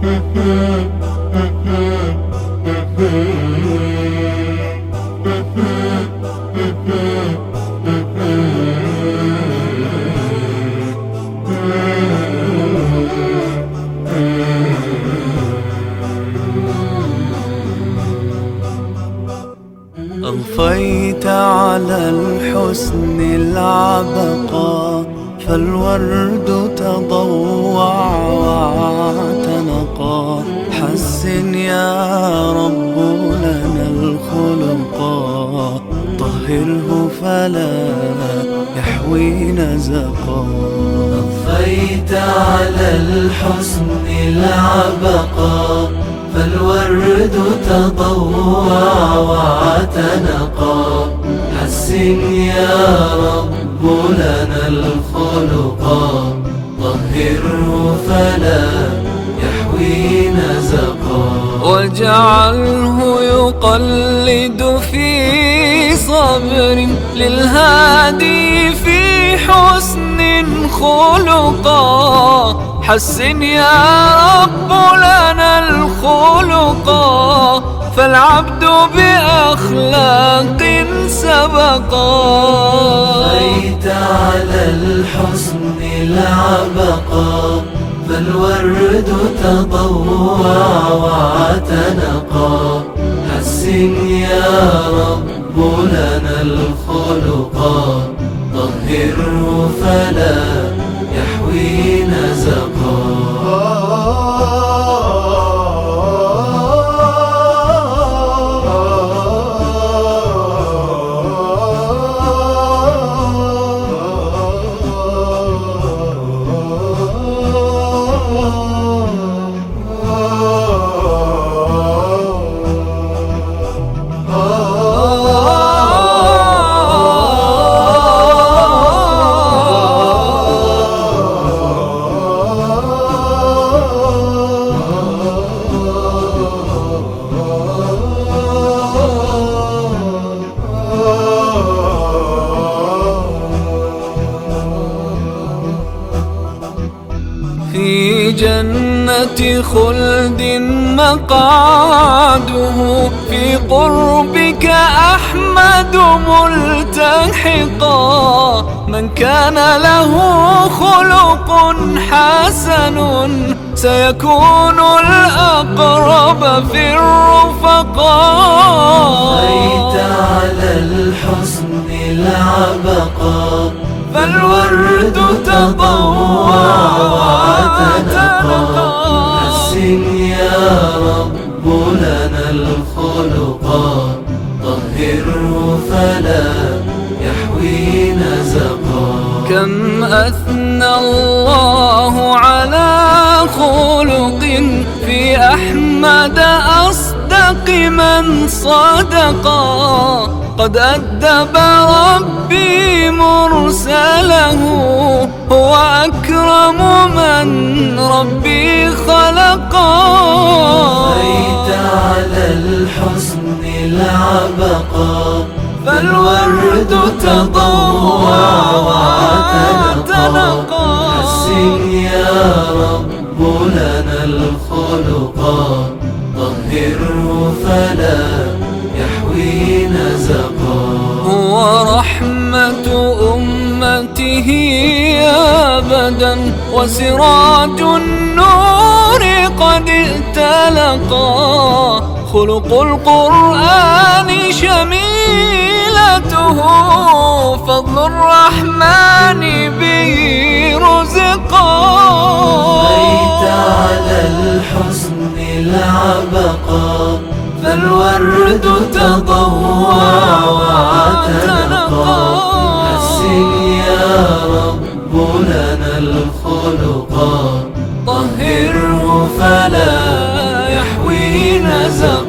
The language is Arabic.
أضفيت على الحسن العبقى، فالورد تضوع واعتنقا. حسن يا رب لنا الخلقا، طهره فلا يحوي نزقا. أضفيت على الحسن العبقا، فالورد تضوع واعتنقا. حسن يا رب لنا الخلقا، طهره فلا يحوي نزقا. واجعله يقلد في صبر للهادي في حسن خلقا. حسن يا رب لنا الخلقا، فالعبد بأخلاق سبقا. أضفيت على الحسن العبقا، فالورد تضوع واعتنقا. حسن يا رب لنا الخلقا، طهره فلا يحوي نزقا. في جنة خلد مقعده، في قربك أحمد ملتحقا. من كان له خلق حسن، سيكون الأقرب في الرفقاء. أضفيت على الحسن العبقا، فالورد تضوع واعتنقا. حسن يا رب لنا الخلقا، طهره فلا يحوي نزقا. كم أثنى الله على خلق في أحمد أصدق من صدقا. قد أدب ربي مرسله، هو أكرم من ربي خلقا. أضفيت على الحسن العبقا، فالورد تضوع واعتنقا. حسن يا رب لنا الخلقا، طهره فلا يحوي نزقا. هو رحمة أمته أبدا، وسراج النور قد ائتلقا. خلق القرآن شميلته، فضل الرحمن به رزقا. أضفيت على الحسن العبقا، فالورد تضوع واعتنقا. حسن يا رب لنا الخلقا، طهره فلا يحوي نزقا.